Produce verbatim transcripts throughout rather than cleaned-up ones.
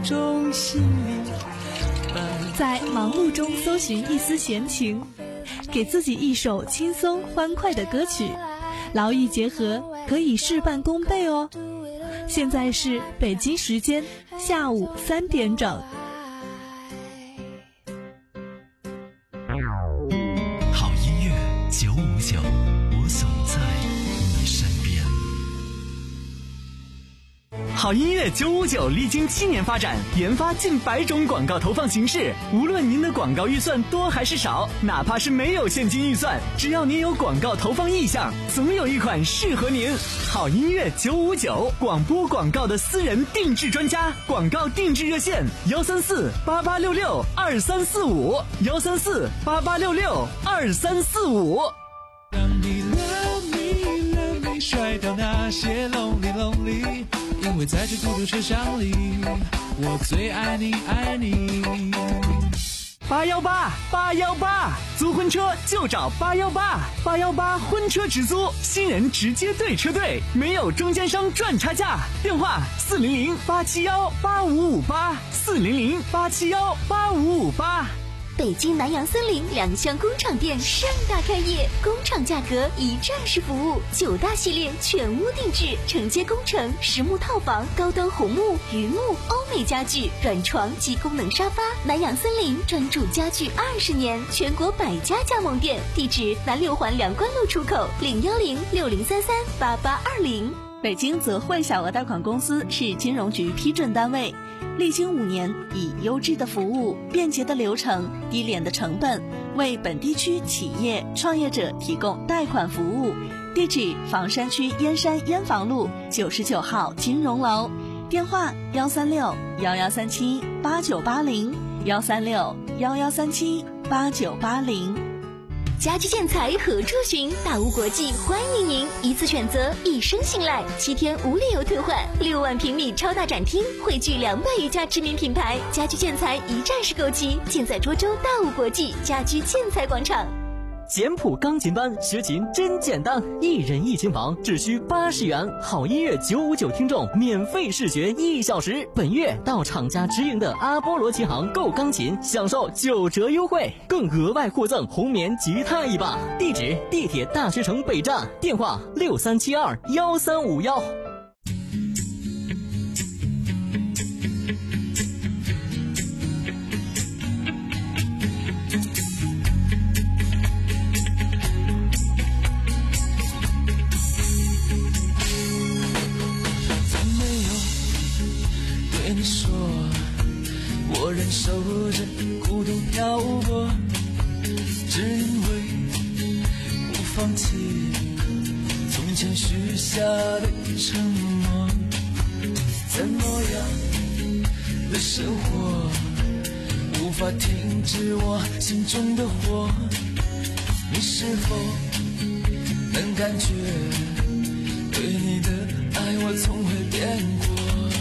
种心理。 在忙碌中搜寻一丝闲情，给自己一首轻松欢快的歌曲，劳逸结合，可以事半功倍哦。现在是北京时间下午三点整。 好音乐九五九，我总在你身边。好音乐九五九历经七年发展，研发近百种广告投放形式。无论您的广告预算多还是少，哪怕是没有现金预算，只要您有广告投放意向，总有一款适合您。好音乐九五九，广播广告的私人定制专家，广告定制热线幺三四八八六六二三四五幺三四八八六六二三四五。 让你 love me love me 甩掉那些 lonely lonely， 因为在这孤独车厢里，我最爱你爱你。 八幺八八幺八，租婚车就找八幺八八幺八婚车直租，新人直接对车队，没有中间商赚差价。电话四零零八七幺八五五八四零零八七幺八五五八。 北京南洋森林两厢工厂店盛大开业，工厂价格一站式服务，九大系列全屋定制，承接工程、实木套房、高端红木、榆木、欧美家具、软床及功能沙发。南洋森林专注家具二十年，全国百家加盟店，地址南六环梁关路出口，零幺零六零三三八八二零。 北京泽汇小额贷款公司是金融局批准单位，历经五年，以优质的服务、便捷的流程、低廉的成本，为本地区企业创业者提供贷款服务。地址：房山区燕山燕房路九十九号金融楼，电话：幺三六幺幺三七八九八零幺三六幺幺三七八九八零。 家居建材何处寻？大屋国际欢迎您，一次选择，一生信赖，七天无理由退换，六万平米超大展厅，汇聚两百余家知名品牌，家居建材一站式购齐，建在涿州大屋国际家居建材广场。 简谱钢琴班学琴真简单，一人一琴房只需八十元，好音乐九五九听众免费试学一小时。本月到厂家直营的阿波罗琴行购钢琴，享受九折优惠，更额外获赠红棉吉他一把。地址：地铁大学城北站，电话六三七二幺三五幺。 你说我忍受着孤独漂泊，只因为不放弃从前许下的承诺。怎么样的生活无法停止我心中的火？你是否能感觉对你的爱我从未变过？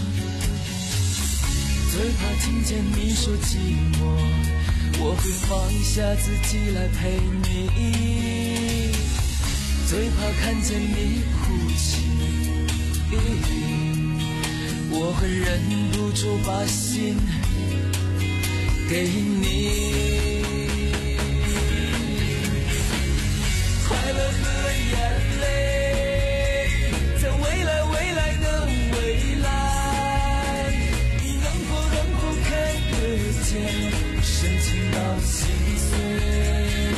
最怕听见你说寂寞，我会放下自己来陪你。最怕看见你哭泣，我会忍不住把心给你。快乐和眼泪，在未来未来的未来，你能否能否看得见深情到心碎？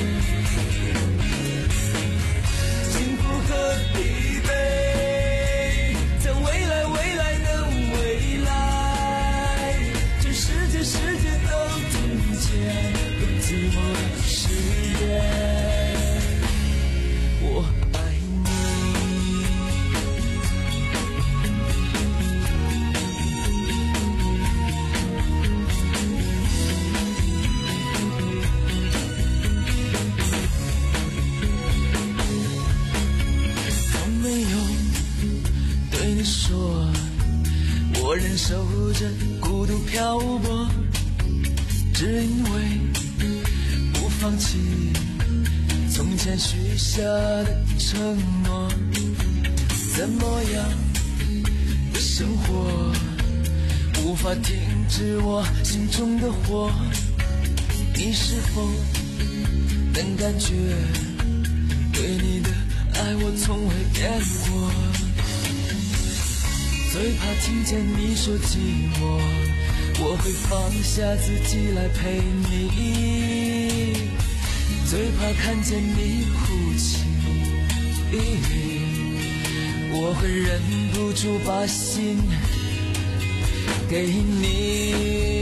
幸福和疲惫，在未来未来的未来，这世界世界都听见更寂寞的誓言。我爱你。从没有对你说，我忍受着孤独漂泊，只因为不放弃从前许下的承诺。怎么样的生活无无法停止我心中的火，你是否能感觉对你的爱我从未变过？最怕听见你说寂寞，我会放下自己来陪你。最怕看见你哭泣，我会忍不住把心给你。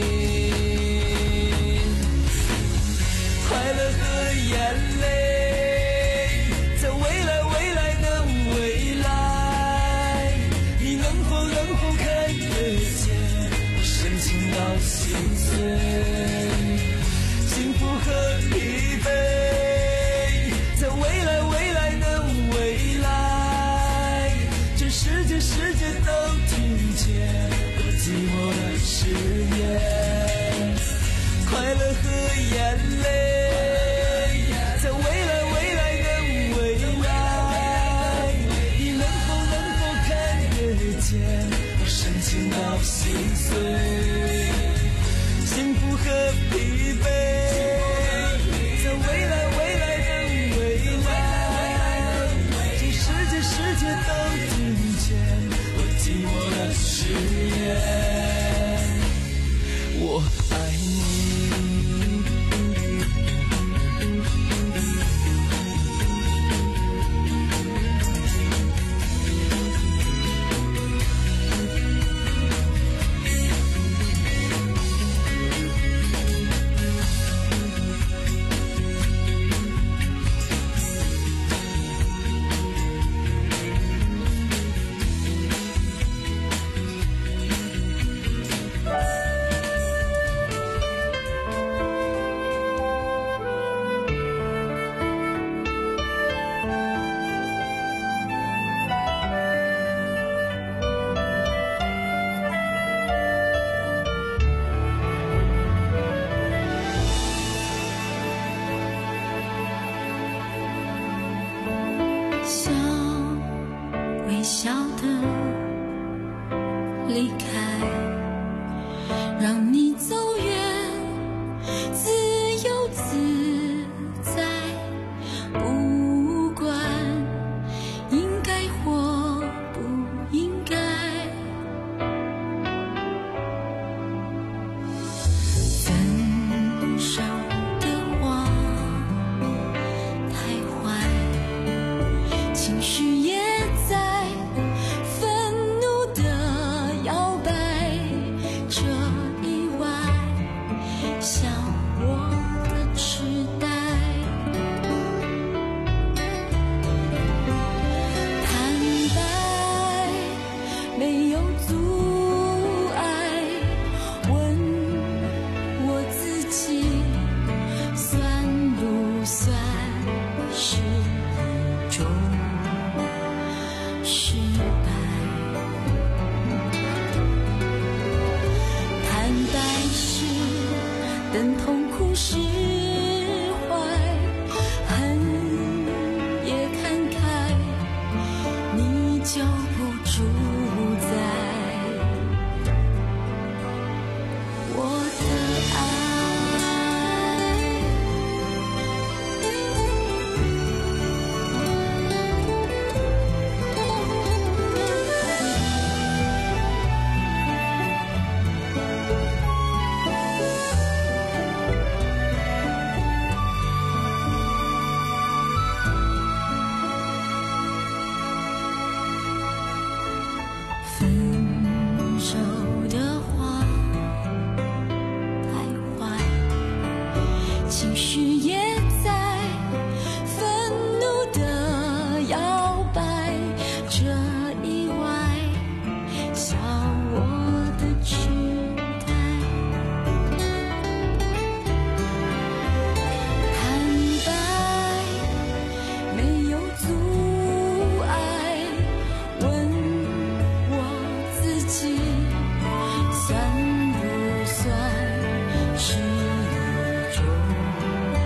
快乐和眼泪，在未来未来的未来，你能否能否看得见我深情到心碎？幸福和疲惫，在未来未来的未来，这世界世界都听见我寂寞的誓言。快乐和眼泪，在未来未来的未来，你能否能否看得见我深情到心碎？幸福和疲惫，在未来未来的未来，这世界世界都听见我寂寞的誓言。我爱你。 笑，微笑的离开，让你走远，自由自在，不管应该或不应该。分手的话太坏，情绪也在愤怒地摇摆，这意外像我的痴呆。坦白没有阻碍，问我自己算不算是种失败？坦白是等痛苦释怀，恨也看开，你就不主宰我的爱。分手的话太坏，情绪也在愤怒地摇摆，这意外像我的痴呆。坦白没有阻碍，问我自己算不算是一种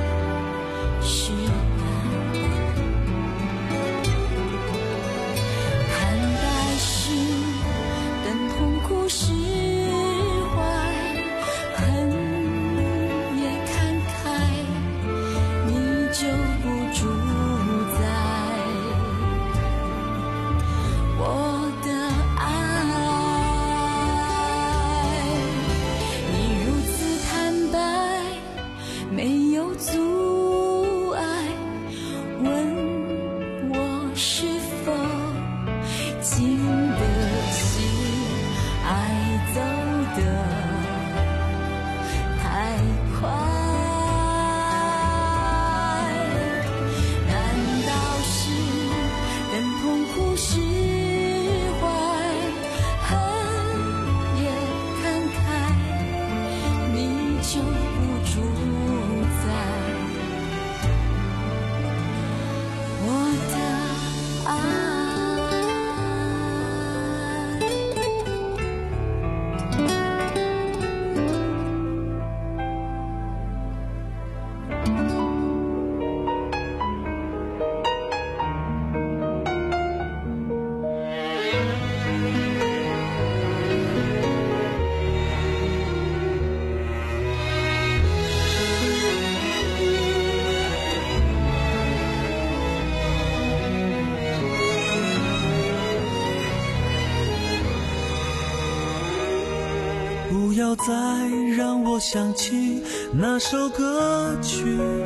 不要再让我想起那首歌曲，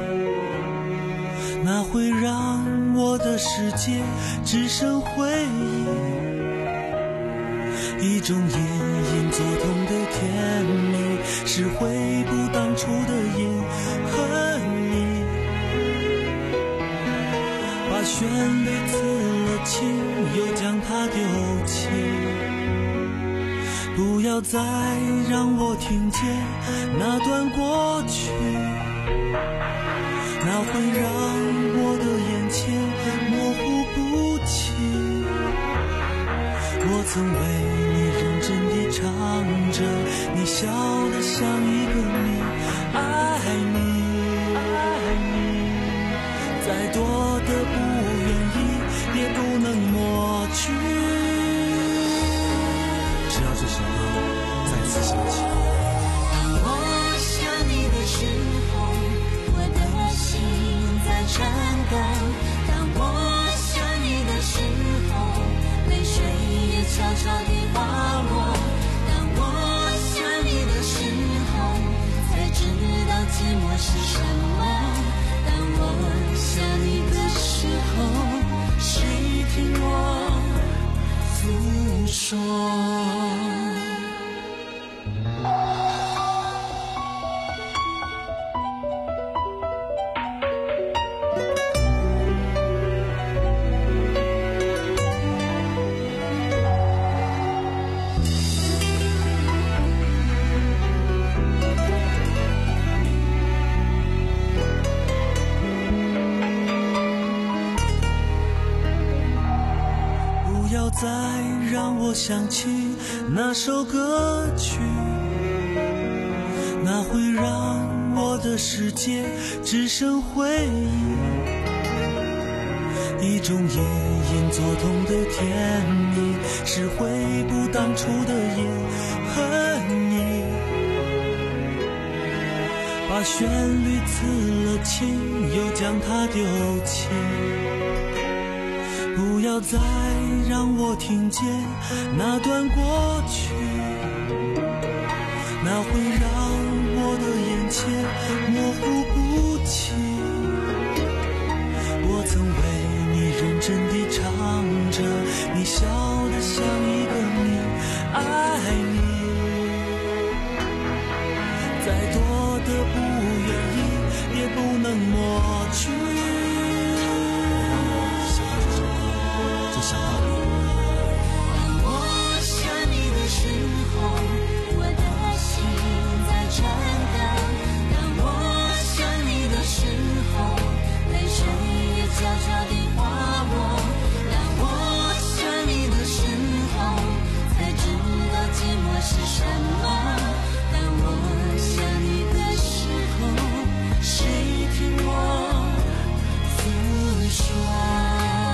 那会让我的世界只剩回忆，一种隐隐作痛的甜蜜，是回不当初的隐和你，把旋律刺了情，又将它丢弃。不要再让我听见那段过去，那会让我的眼前模糊不清。我曾为你认真地唱着，你笑得像一个谜。爱你，爱你，再多的不愿意也不能抹去。只要这首歌再次响起， 当我想你的时候，我的心在颤抖。当我想你的时候，泪水也悄悄地滑落。当我想你的时候，才知道寂寞是什么。当我想你的时候，谁听我诉说？ 再让我想起那首歌曲，那会让我的世界只剩回忆，一种隐隐作痛的甜蜜，是回不当初的隐和你，把旋律刺了情，又将它丢弃。不要再让我听见那段过去，那会让我的眼前模糊不清。我曾为你认真地唱着，你笑得像一个谜。爱你，再多的不愿意也不能抹去。 当我想你的时候，我的心在颤抖。当我想你的时候，泪水也悄悄地滑落。当我想你的时候，才知道寂寞是什么。当我想你的时候，谁听我诉说？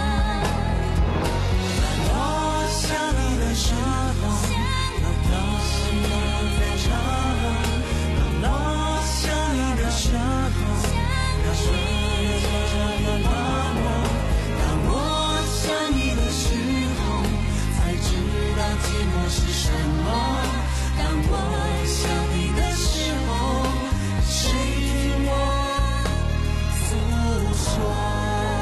时候，当我心在颤抖，当我想你的时候，那旋律悄悄地滑落。当我想你的时候，才知道寂寞是什么。当我想你的时候，谁听我诉说？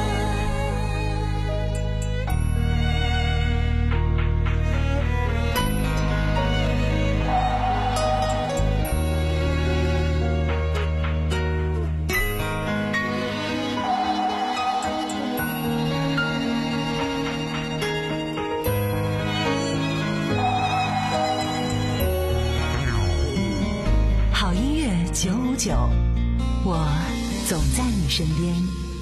九五九，我总在你身边。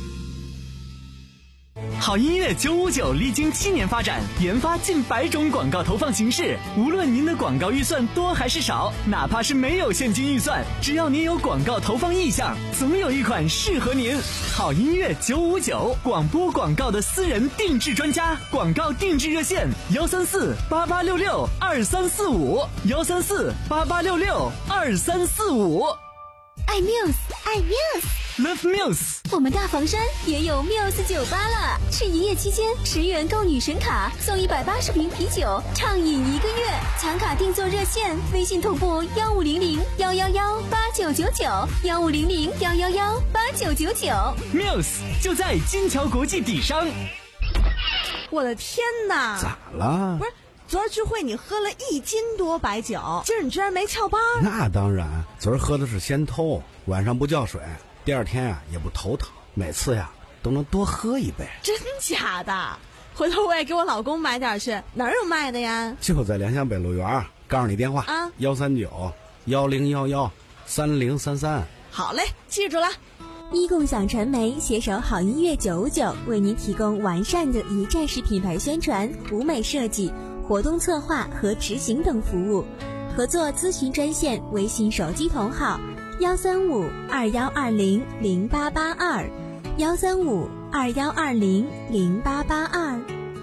好音乐九五九历经七年发展，研发近百种广告投放形式。无论您的广告预算多还是少，哪怕是没有现金预算，只要您有广告投放意向，总有一款适合您。好音乐九五九，广播广告的私人定制专家，广告定制热线：幺三四八八六六二三四五，幺三四八八六六二三四五。 爱 Muse， 爱 Muse， Love Muse。 我们大房山也有 Muse 酒吧了，是营业期间十元购女神卡送一百八十瓶啤酒，畅饮一个月。抢卡订座热线：微信同步幺五零零幺幺幺八九九九幺五零零幺幺幺八九九九。 Muse 就在金桥国际底商。 我的天哪！ 咋了？ 不是，昨儿聚会你喝了一斤多白酒，今儿你居然没翘班？ 那当然，昨儿喝的是先偷，晚上不叫水，第二天啊也不头疼，每次呀都能多喝一杯。 真假的？回头我也给我老公买点去，哪儿有卖的呀？ 就在良乡北路园，告诉你电话啊， 幺三九幺零幺幺三零三三。 好嘞，记住了。 一共享传媒携手好音乐九五九，为您提供完善的一站式品牌宣传、舞美设计、活动策划和执行等服务。合作咨询专线：微信手机同号幺三五二幺二零零八八二幺三五二幺二零零八八二。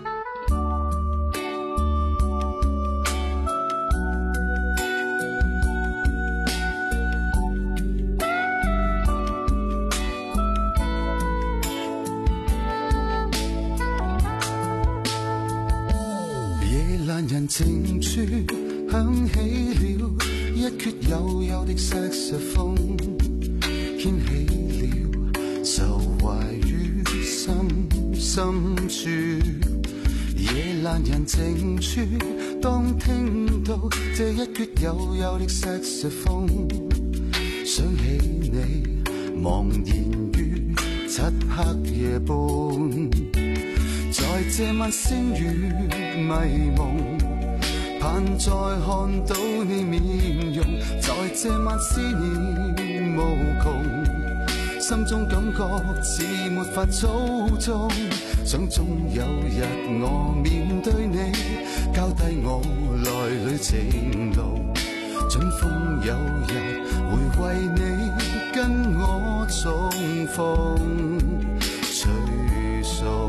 人靜處響起了一闕幽幽的薩克風，牽起了愁懷於心深處。夜闌人靜處，當聽到這一闕幽幽的薩克風，想起你茫然於漆黑夜半，在這晚星雨迷蒙，盼再看到你面容，在這晚思念無窮，心中感覺似沒法操縱，想終有日我面對你，交低我來旅程路，準風有人會為你跟我重逢隨送。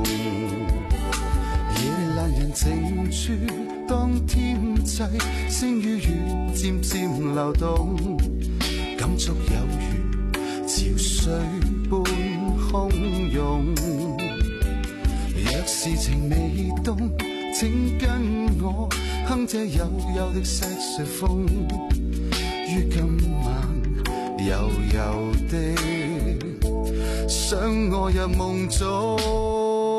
夜闌人靜處，當天際星與月漸漸流動，感觸有如潮水般洶湧。若是情未凍，請跟我哼這幽幽的薩克風，於今晚柔柔的想我入夢中。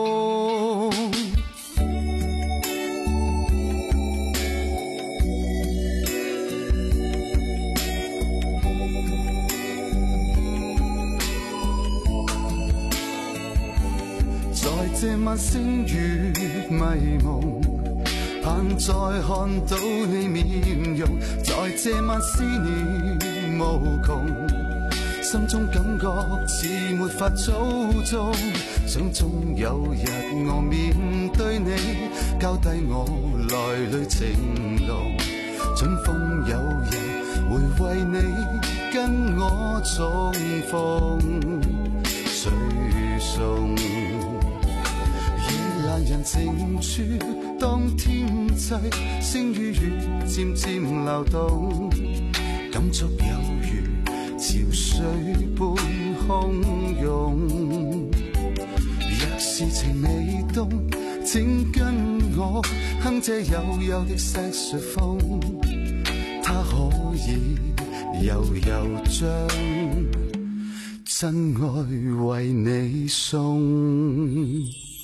這晚星雨迷蒙，盼再看到你面容，在這晚思念無窮，心中感覺似沒法操縱，想終有日我面對你，交低我來旅程路，準風有人會為你跟我重逢隨送。人靜處，當天際星與月漸漸流動，感觸有如潮水般洶湧。若是情未凍，請跟我哼這幽幽的薩克風，它可以柔柔將真愛為你送。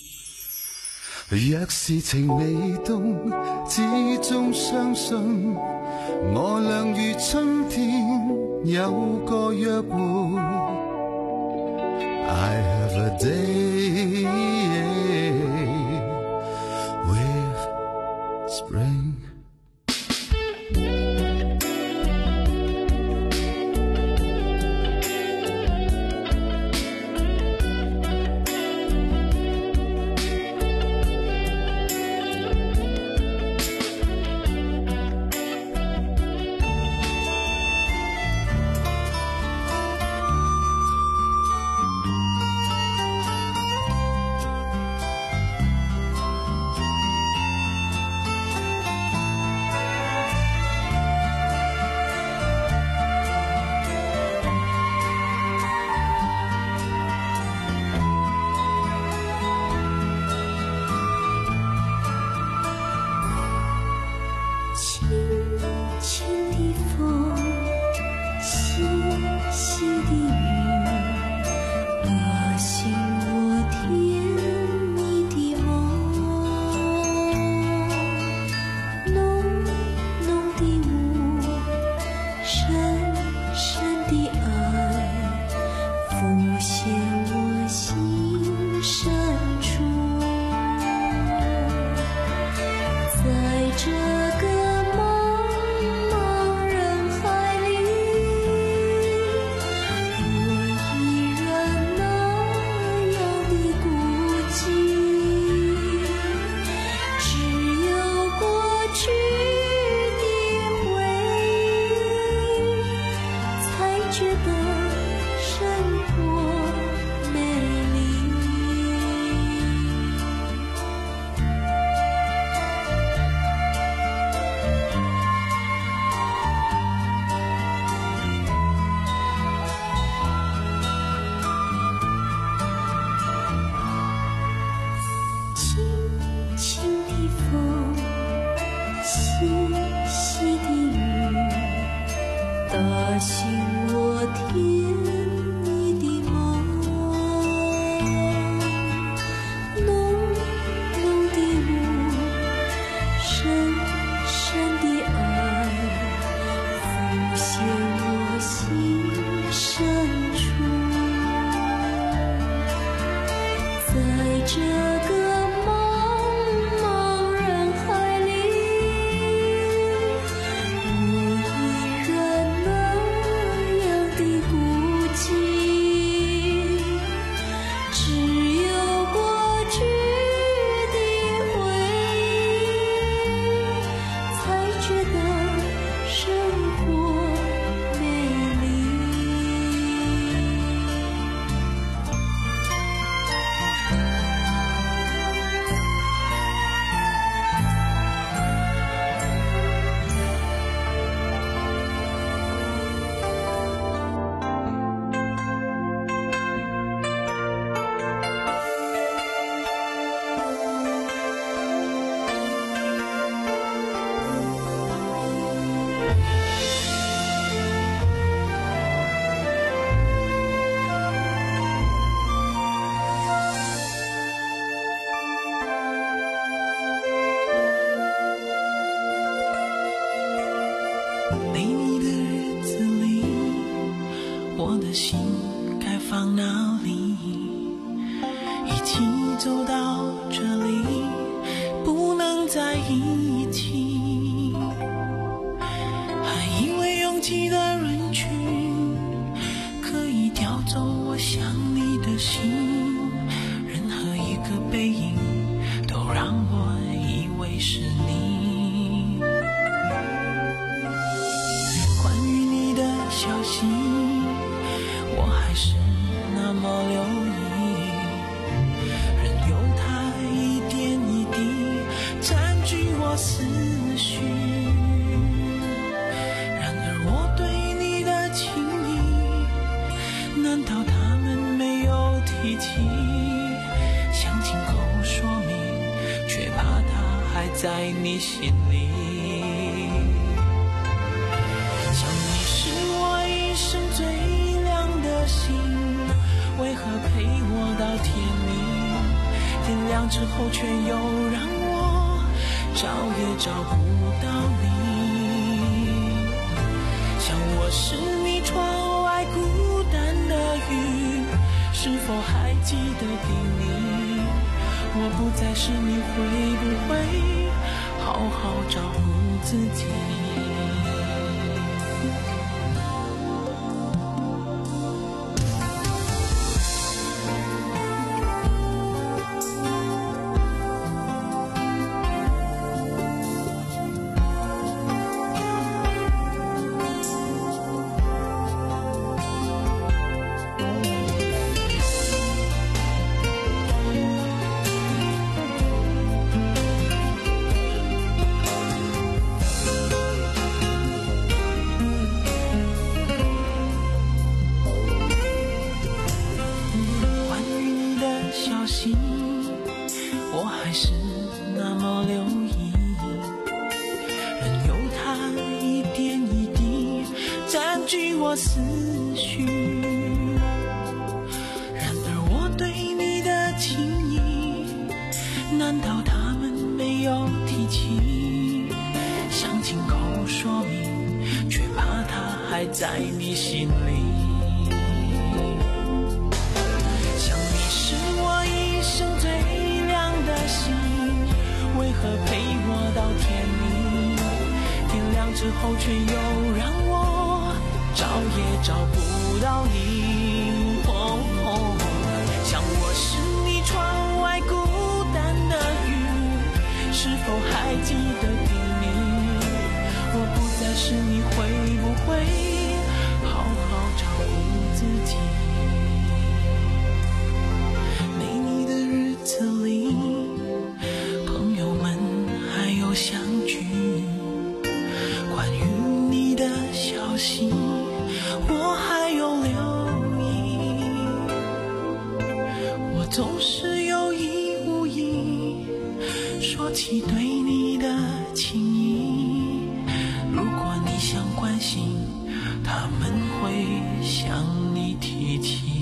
若是情未凍，始終相信我倆如春天有個約會。I have a day with spring。 风，细细的雨，打醒我甜蜜的梦。浓浓的雾，深深的爱，浮现我心深处。在这个茫茫人海里，我依然那样的孤寂。只有过去的回忆，才觉得生活美丽。轻轻的风，细细的雨，打醒我甜蜜的梦。浓浓的雾，深深的爱，浮现我心深处。在这个茫茫人海里，我依然那样的孤寂。只有过去的回忆，才觉得生活美丽。 没你的日子里，我的心该放哪里？一起走到这里，不能在一起。还以为拥挤的人群可以调走我想你的心，任何一个背影都让我以为是你。关于你的消息，我还是那么留意，任由它一点一滴占据我思绪。然而我对你的情意，难道他们没有提起？想亲口说明，却怕它还在你心里。想你是我一生最亮的星，为何陪我到天明？天亮之后却又让我找也找不到你。想我是你窗外孤单的云，是否还记得叮咛？我不再是你，会不会好好照顾自己？ 据我思绪。然而我对你的情意，难道他们没有提起？想亲口说明，却怕它还在你心里。想你是我一生最亮的星，为何陪我到天明？天亮之后却又让我找也找不到你。哦哦，像我是你窗外孤单的云，是否还记得叮咛？我不再是你，会不会好好照顾自己？没你的日子里，朋友们还有相聚，关于你的消息我还有留意，我总是有意无意说起对你的情谊。如果你想关心，他们会向你提起。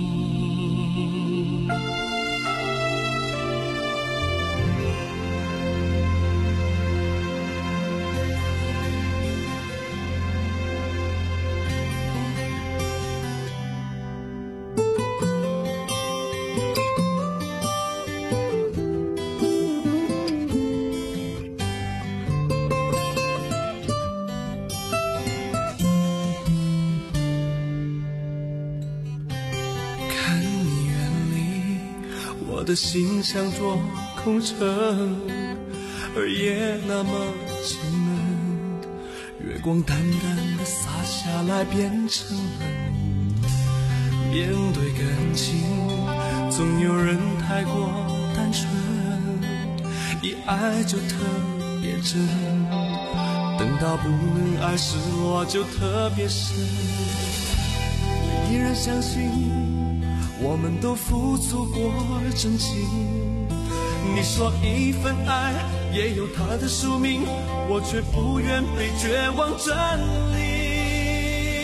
我的心像座空城，而夜那么沉闷，月光淡淡的洒下来变成冷。面对感情，总有人太过单纯，一爱就特别真，等到不能爱，失落就特别深。依然相信我们都付出过真情，你说一份爱也有它的宿命，我却不愿被绝望占领。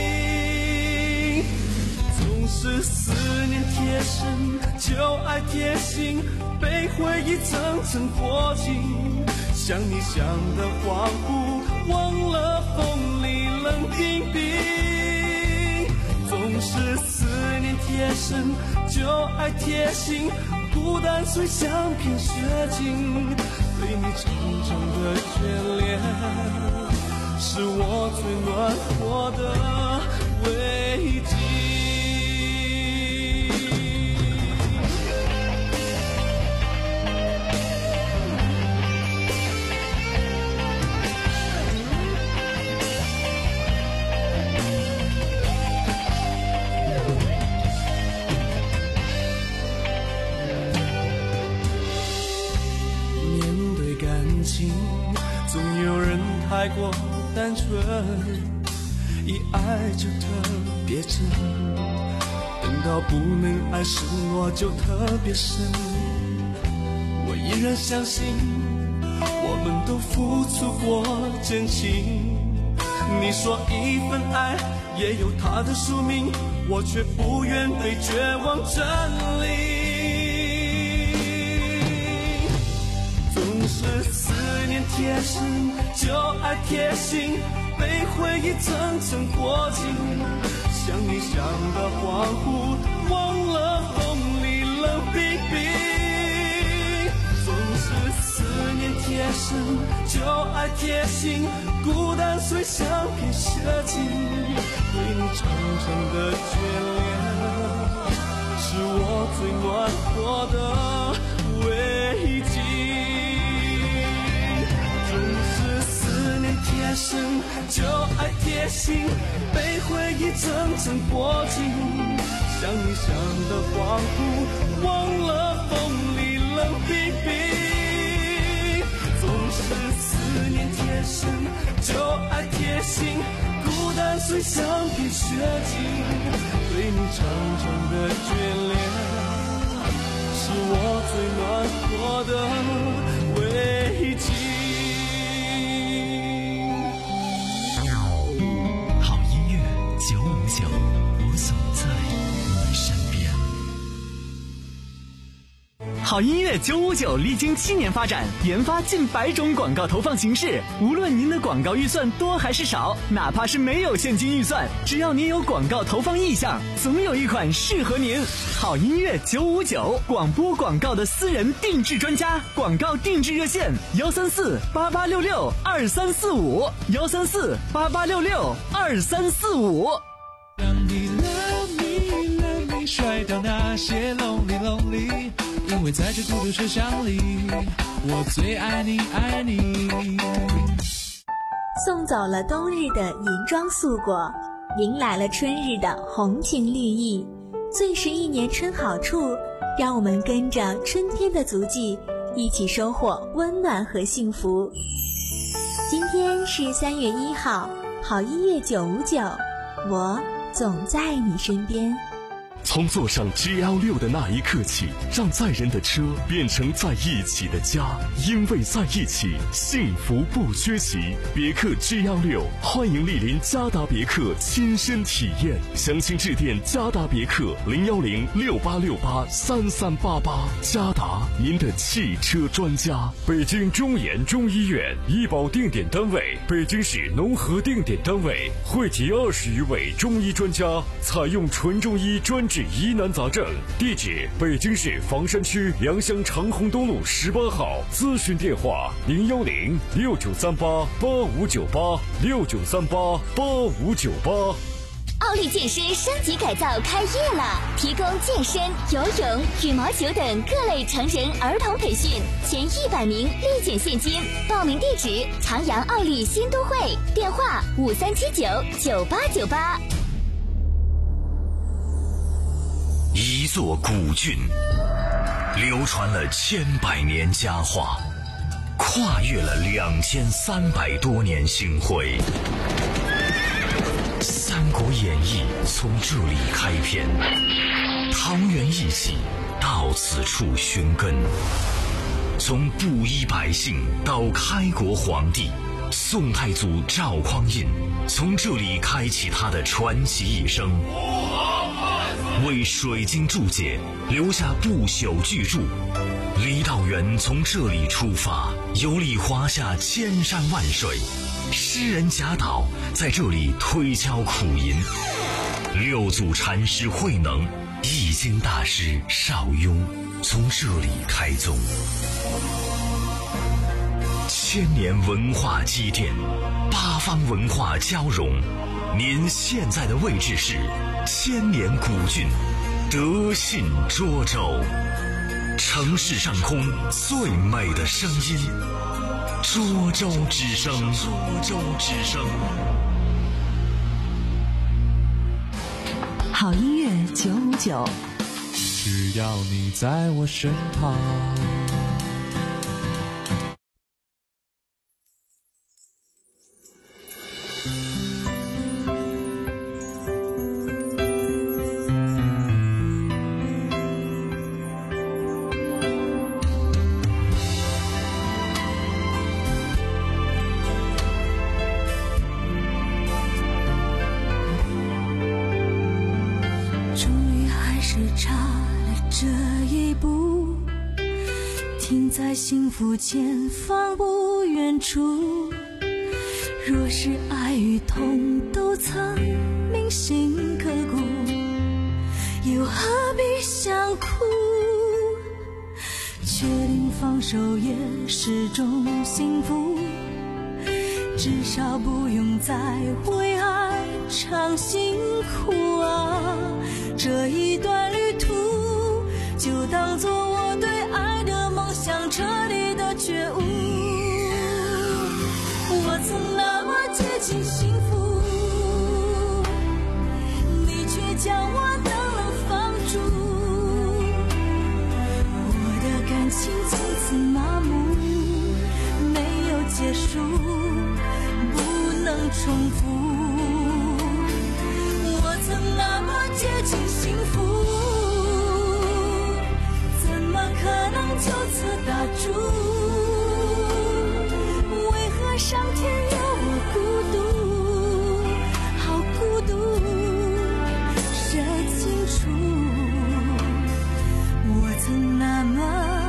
总是思念贴身，就爱贴心，被回忆层层裹紧，像你想的恍惚，忘了风里冷冰冰。总是思念贴身，就爱贴心，孤单虽像片雪景，对你长长的眷恋，是我最暖和的慰藉。总有人太过单纯，一爱就特别真，等到不能爱，失落就特别深。我依然相信我们都付出过真情，你说一份爱也有它的宿命，我却不愿被绝望占领。总是思念贴身，就爱贴心，被回忆层层裹紧，像你想的恍惚，忘了风里冷冰冰。总是思念贴身，就爱贴心，孤单虽像片雪景，对你长长的眷恋，是我最暖和的慰藉。贴身就爱贴心，被回忆层层裹紧，像你想的恍惚，忘了风里冷冰冰。总是思念贴身，就爱贴心，孤单虽像片雪景，对你长长的眷恋，是我最暖和的慰藉。 好音乐九五九历经七年发展，研发近百种广告投放形式。无论您的广告预算多还是少，哪怕是没有现金预算，只要您有广告投放意向，总有一款适合您。好音乐九五九，广播广告的私人定制专家，广告定制热线：幺三四八八六六二三四五，幺三四八八六六二三四五。 让你 love me love me， 甩掉那些 lonely lonely， 因为在这孤独车厢里，我最爱你爱你。 送走了冬日的银装素裹，迎来了春日的红情绿意。最是一年春好处，让我们跟着春天的足迹，一起收获温暖和幸福。今天是三月一号，好音乐九五九，我总在你身边。 从坐上 G L 六 的那一刻起，让载人的车变成在一起的家，因为在一起，幸福不缺席。别克 G L 六， 欢迎莅临嘉达别克亲身体验，详情致电嘉达别克零幺零六八六八三三八八。嘉达，您的汽车专家。 北京中研中医院医保定点单位，北京市农合定点单位，汇集二十余位中医专家，采用纯中医专治疑难杂症。地址：北京市房山区良乡长虹东路十八号。咨询电话：零幺零六九三八八五九八六九三八八五九八。 奥利健身升级改造开业了，提供健身、游泳、羽毛球等各类成人儿童培训，前一百名立减现金。报名地址：长阳奥利新都会，电话五三七九九八九八。 一座古郡，流传了千百年佳话，跨越了两千三百多年星辉。《三国演义》从这里开篇，桃园义气到此处寻根。从布衣百姓到开国皇帝，宋太祖赵匡胤从这里开启他的传奇一生，为水晶注解留下不朽巨著。李道元从这里出发，游历华夏千山万水。诗人贾岛在这里推敲苦吟，六祖禅师慧能、易经大师邵雍从这里开宗。千年文化积淀，八方文化交融。您现在的位置是千年古郡德信涿州，城市上空最美的声音，涿州之声。涿州之声。 好音乐九五九， 只要你在我身旁。 差了这一步，停在幸福前方不远处。若是爱与痛都曾铭心刻骨，又何必想哭？确定放手也是种幸福，至少不用再为爱尝辛苦啊。这一段旅途就当作我对爱的梦想彻底的觉悟。我曾那么接近幸福，你却将我冷冷放逐。我的感情从此麻木，没有结束，不能重复。我曾那么接近幸福，怎么可能就此打住？为何上天要我孤独，好孤独？说清楚，我曾那么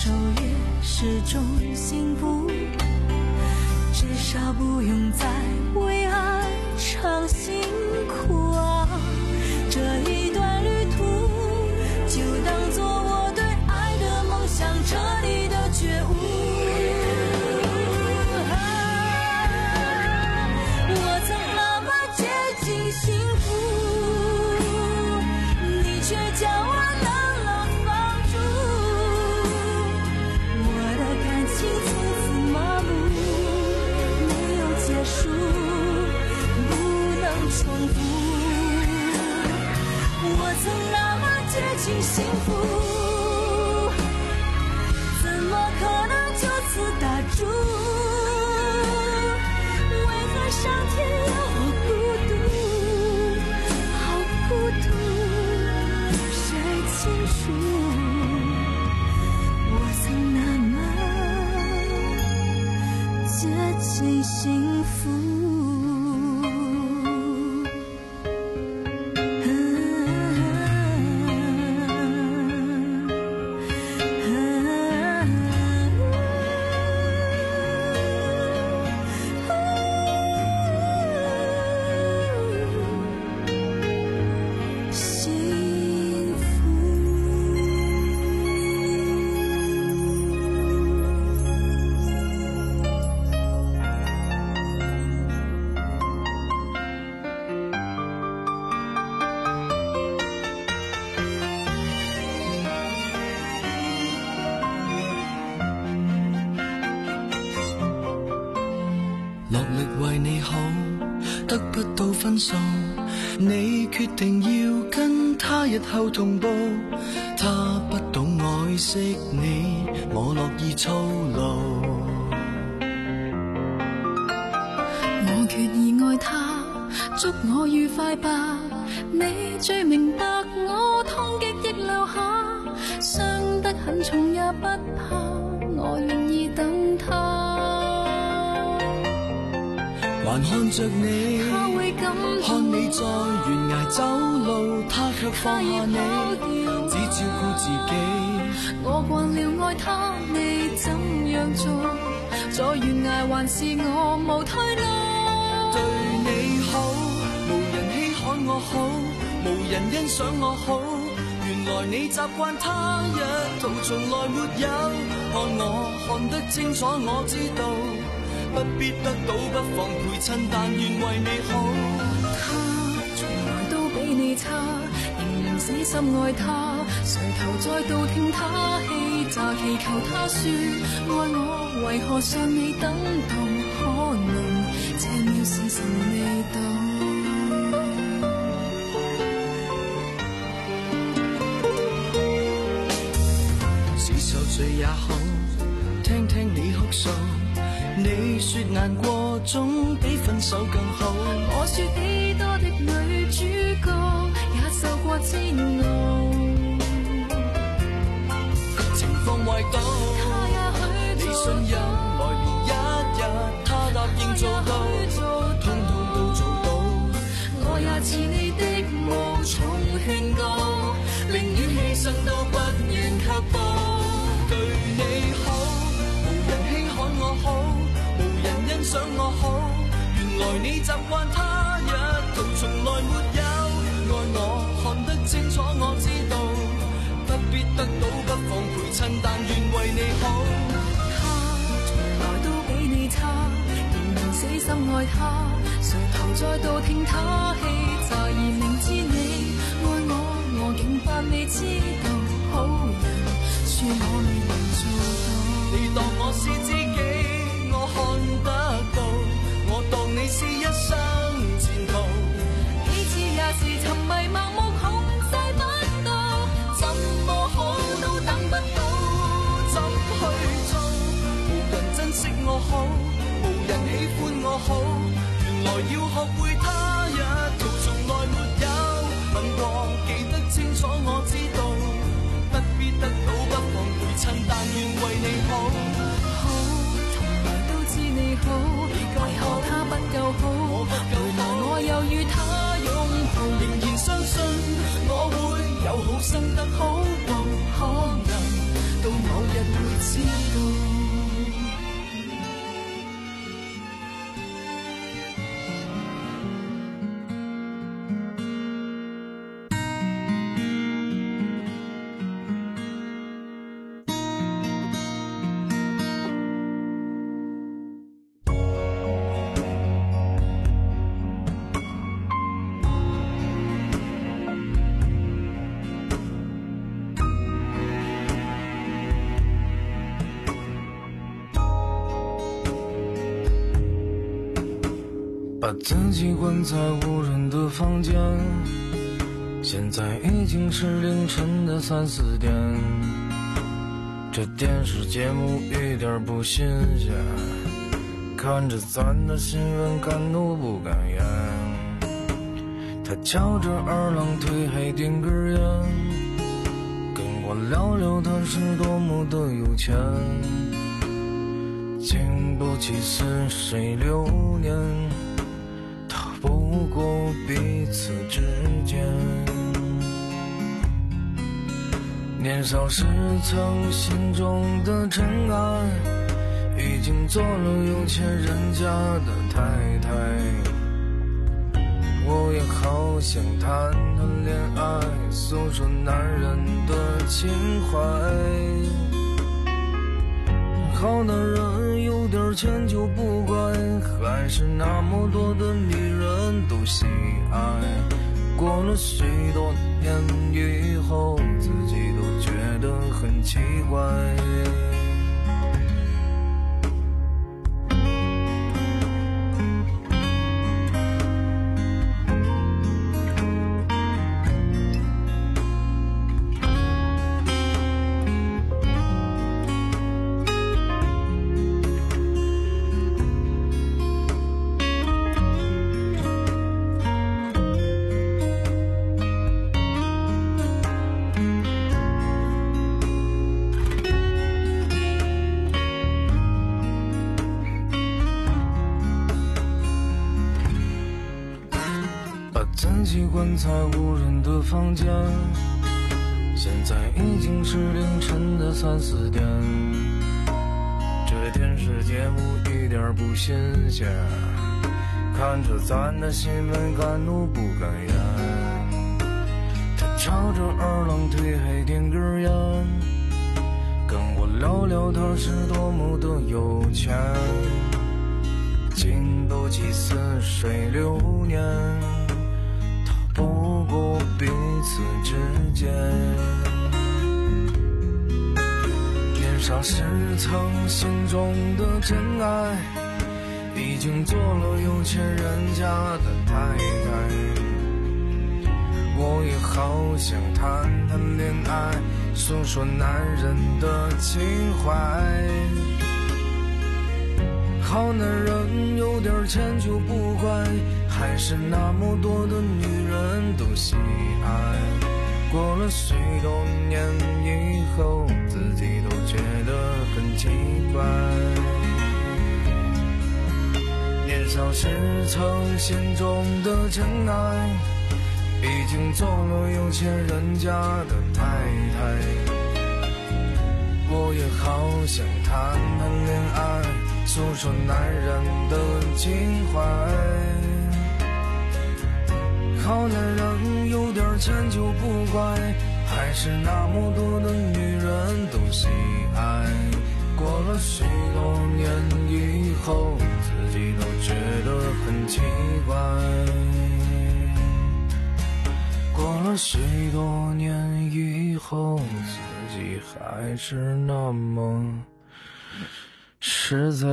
受也是种幸福，至少不用再为爱尝辛苦啊。这一段旅途就当作我对爱的梦想彻底的觉悟。我曾那么接近幸福，你却叫我冷了放逐。我的感情从此麻木，没有结束，不能重复。我曾那么接近幸福，怎么可能就此打住？为何上天要我孤独？好孤独，谁清楚？我曾那么接近幸福。 落力為你好，得不到分數，你決定要跟他日後同步。他不懂愛惜你，我樂意操勞。 我決意愛他，祝我愉快吧。你最明白我痛極亦留下，傷得很重也不怕，我願意等他。 還看着你， 他會感看你在懸崖走路，他卻放下你，只照顧自己。 我慣了愛他，你怎樣做？在懸崖還是我無退路。 對你好，無人稀罕我好，無人欣賞我好。原來你習慣他一套，從來沒有看我看得清楚，我知道。不必得到不妨陪襯，但願為你好。 他從來都比你差，仍然死心愛他，垂頭再度聽他氣詐，祈求他說愛我，為何尚未等到？可能這秒時辰未到。 是受罪也好，聽聽你哭訴。你說難過總比分手更好， 我說幾多的女主角也受過煎熬， 情況壞到你信任來年一日，他答應做到，通通都做到。 我也似你的無從勸告，寧願犧牲都不願卻步。 對你好，無人稀罕我好，欣賞我好，原來你習慣他一套，從來沒有愛我，看得清楚我知道，不必得到不妨陪襯，但願為你好。 他從來都比你差，仍然死心愛他，垂頭再度聽他氣詐，而明知你愛我，我竟扮未知道，好人恕我未能做到。 你當我是知己，我看得到，我當你是一生前途。 幾次也是沉迷盲目控制不到，怎麼好都等不到， 怎去做？無人珍惜我好，無人喜歡我好，原來要學會他一套，從來沒有問過，記得清楚我知道，不必得到不妨陪襯，但願為你好。 你好，為何他不夠好？原來我又與他擁抱， 仍然相信我會有好生得好報，可能到某日會知道。把自己关在无人的房间，现在已经是凌晨的三四点，这电视节目一点不新鲜，看着咱的新闻敢怒不敢言。他翘着二郎腿还点根烟，跟我聊聊他是多么的有钱，经不起似水流年，不过彼此之间。年少时曾心中的真爱，已经做了有钱人家的太太。我也好想谈谈恋爱，诉说男人的情怀。好男人有点钱就不乖，还是那么多的女人都喜爱。过了许多年以后，自己都觉得很奇怪。自己关在无人的房间，现在已经是凌晨的三四点，这电视节目一点不新鲜，看着咱的新闻敢怒不敢言。他翘着二郎腿还点根烟，跟我聊聊他是多么的有钱，经不起似水流年，不过彼此之间。年少时曾心中的真爱，已经做了有钱人家的太太。我也好想谈谈恋爱，诉说男人的情怀。好男人有点钱就不乖，还是那么多的女人都喜爱。过了许多年以后，自己都觉得很奇怪。年少时曾心中的真爱，已经做了有钱人家的太太。我也好想谈谈恋爱，诉说男人的情怀。好男人有点钱就不乖，还是那么多的女人都喜爱。过了许多年以后，自己都觉得很奇怪。过了许多年以后，自己还是那么实在。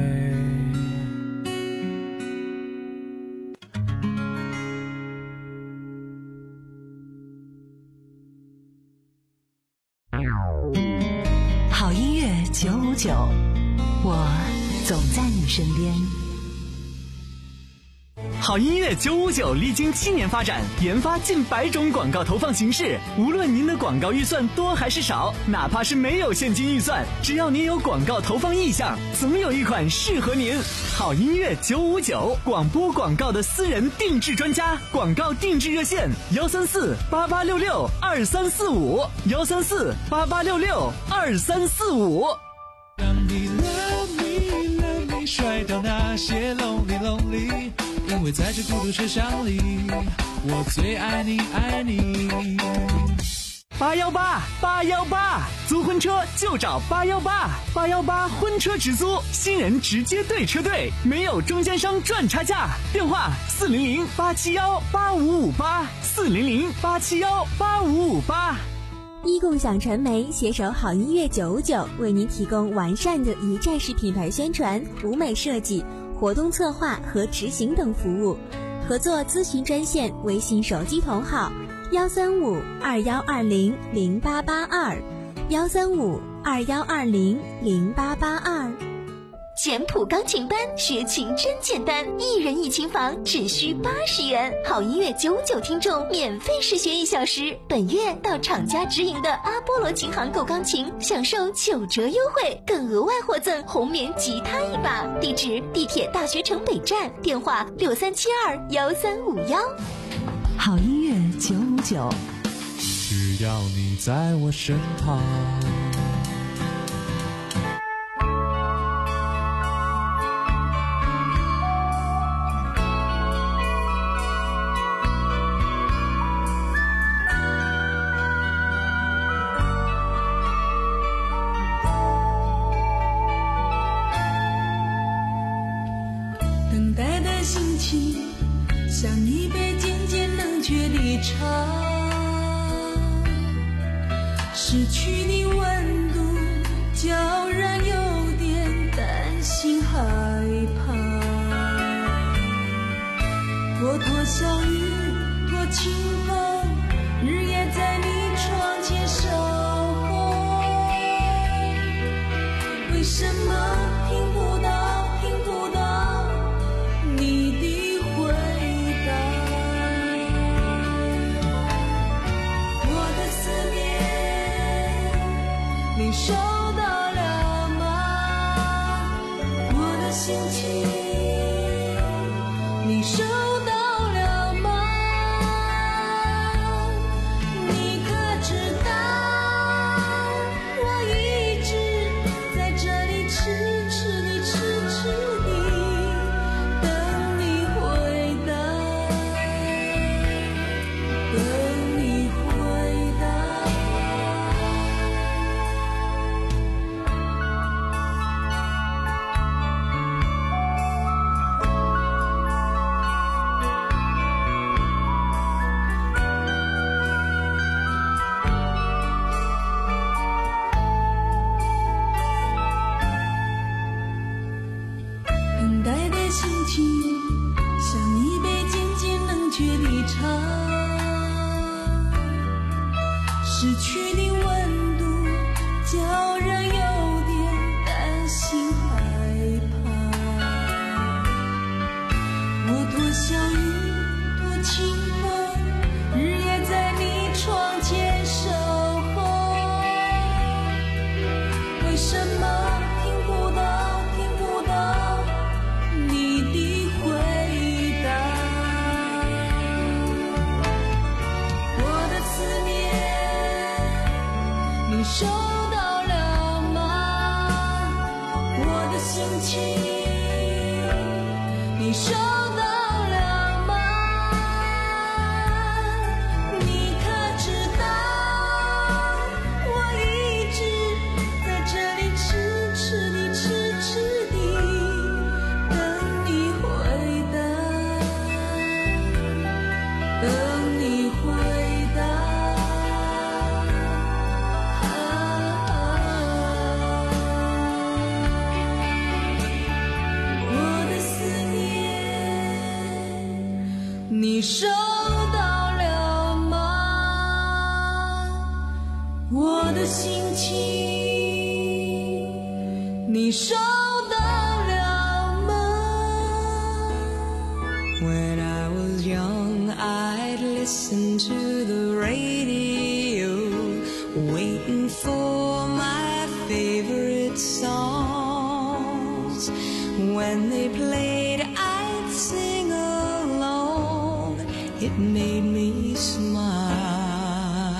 好音乐九五九，我总在你身边。 好音乐九五九历经七年发展，研发近百种广告投放形式。无论您的广告预算多还是少，哪怕是没有现金预算，只要您有广告投放意向，总有一款适合您。好音乐九五九，广播广告的私人定制专家，广告定制热线：幺三四八八六六二三四五，幺三四八八六六二三四五。 让你 love me love me 甩掉那些 lonely lonely， 因为在这孤独车厢里，我最爱你爱你。 八幺八八幺八，租婚车就找八幺八，八幺八婚车直租，新人直接对车队，没有中间商赚差价。电话四零零八七幺八五五八，四零零八七幺八五五八。 一共享传媒携手好音乐九五九，为您提供完善的一站式品牌宣传、舞美设计、活动策划和执行等服务。合作咨询专线：微信手机同号幺三五二幺二零零八八二，幺三五二幺二零零八八二。简谱钢琴班学琴真简单，一人一琴房只需八十元，好音乐九九听众免费试学一小时。本月到厂家直营的阿波罗琴行购钢琴，享受九折优惠，更额外获赠红棉吉他一把。地址：地铁大学城北站，电话六三七二幺三五幺。 好音乐九五九， 只要你在我身旁。 等待的心情像一杯渐渐冷却的茶，失去你温度悄然有点担心害怕，我多想雨多清风，日夜在你窗前守候，为什么听不到听不到你的回答，我的思念你收到了吗？我的心情你收到了吗？你可知道我一直在这里痴痴地痴痴地等你回答，等你回答。等待的心情像一杯渐渐冷却的茶，失去你温度悄然有点担心害怕，我多想雨多清风，日夜在你窗前守候，为什么听不到听不到你的回答，我的思念你收到了吗？我的心情你收到了吗？你可知道我一直在这里痴痴地痴痴地等你回答，等你回答。我的思念你收到了吗？我的心情你收到了吗？未来 listen to the radio, waiting for my favorite songs. When they played, I'd sing along. It made me smile.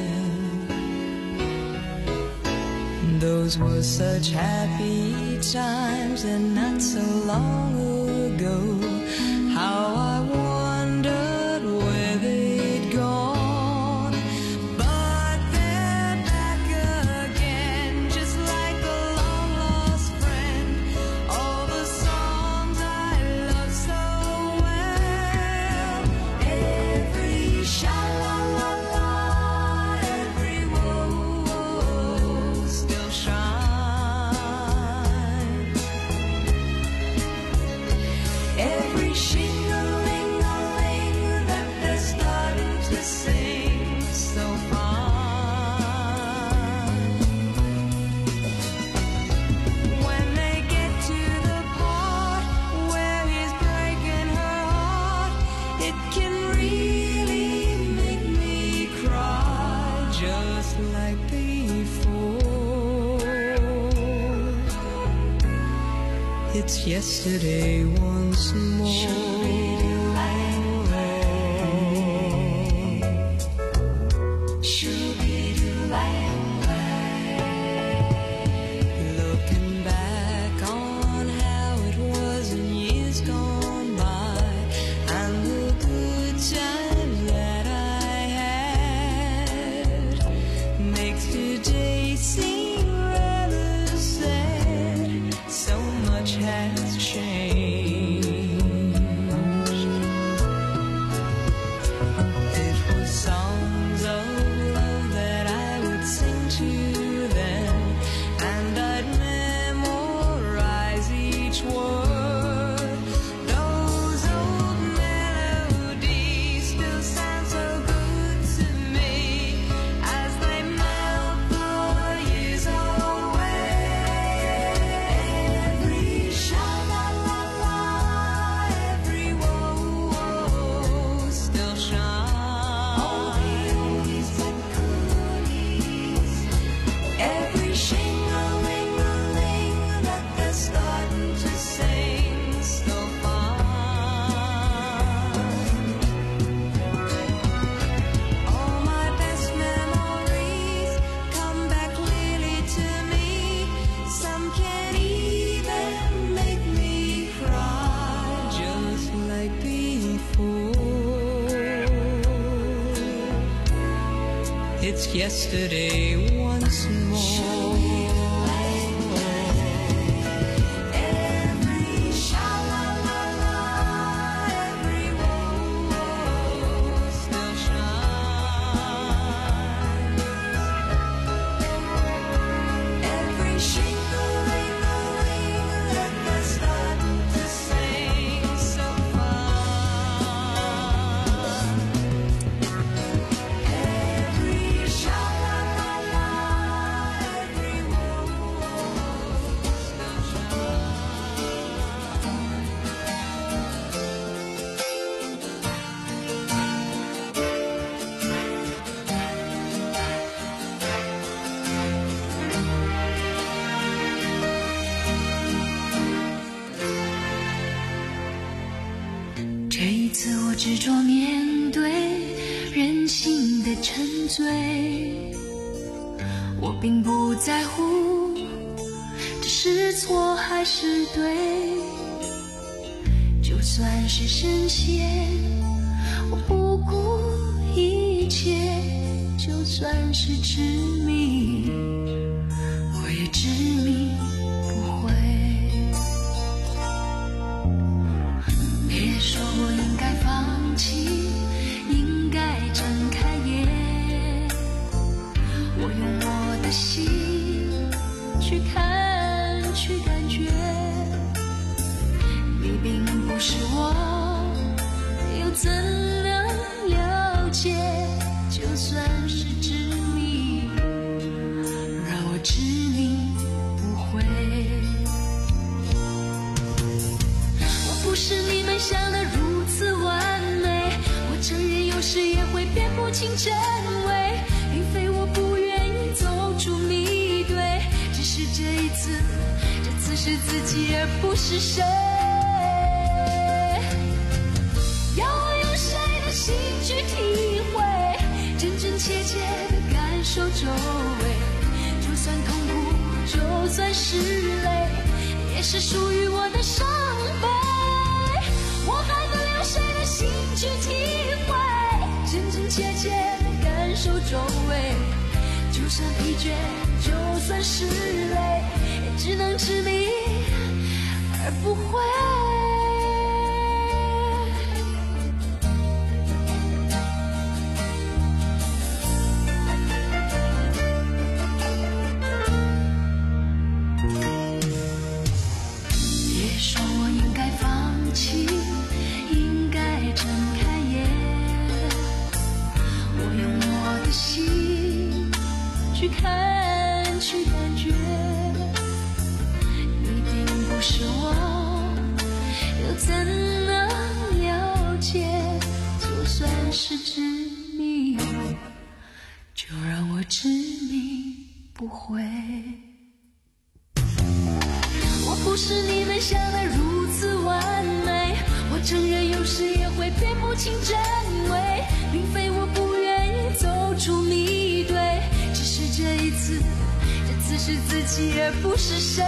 Those were such happy times, and not so long ago. How I wondered where they'd gone. But they're back again, just like a long-lost friend. All the songs I love so well. Every sha-la-la-la, every whoa-whoa still shines. Every shing-a-ling-a-ling that they're starting to sing so fine. When they get to the part where he's breaking her heart, it can really make me cry, just like before. It's yesterday once more. Looking back on how it was in years gone by, and the good times that I had, makes today seem rather sad. So much has changed. It was songs of love that I would sing to them, and I'd memorize each word. Those old melodies still sound so good to me as they melt the years away. Every sha-la-la-la, every whoa-whoa still shines. All the oldies and goodies. Every shing-a-ling-a-ling that they're starting to sing so fine. All my best memories come back clearly to me. Some can even make me cry, just like before. It's yesterday once more. Every sha-la-la-la, every whoa-whoa still shines. Every shing-a-ling-a-ling that they're starting to sing so fine. Every sha-la-la-la, every whoa-whoa still 这一次我执着面对人性的沉醉，我并不在乎这是错还是对，就算是深陷，我不顾一切，就算是执迷，我也执迷不悔。别说我应该放弃，应该睁开眼，我用我的心去看，去感觉，你并不是我，又怎能了解？就算是执迷，让我执迷不悔。我不是你们想的如此完美，我承认有时也清真伪，并非我不愿意走出迷堆，只是这一次，这次是自己而不是谁。要我用谁的心去体会，真真切切的感受周围，就算痛苦，就算是泪，也是属于我的伤悲。我还能用谁的心去体会，真真切切的感受周围，就算疲倦，就算是累，也只能执迷而不悔。别说我应该放弃，应该睁开眼，我用我的心去看，去感觉，你并不是我，又怎能了解？就算是执迷，就让我执迷不悔。我不是你们想的如此完美，我承认有时也会辨不清真伪，并非我不愿意走出迷堆，只是这一次，这次是自己而不是谁。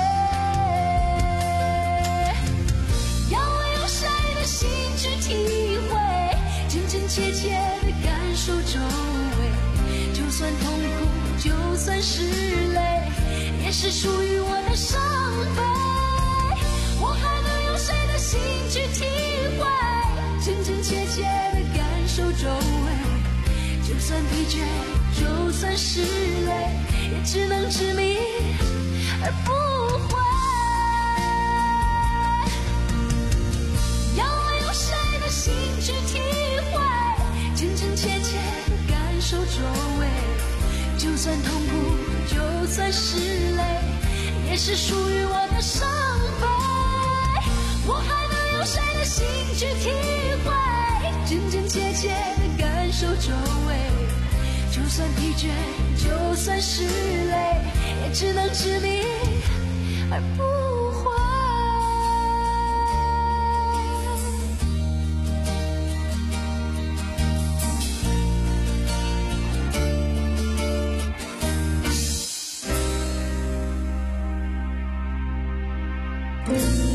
要我用谁的心去体会，真真切切的感受周围，就算痛苦，就算是累，也是属于我的伤悲。我还能用谁的心去体会，真真切切的感受周围，就算疲倦，就算是累，也只能执迷而不悔。要我用谁的心去体会，真真切切的感受周围，就算痛苦，就算是累，也是属于我的伤悲。我还能用谁的心去体会，真真切切的感受周围，就算疲倦，就算是累，也只能执迷而不悔。 嗯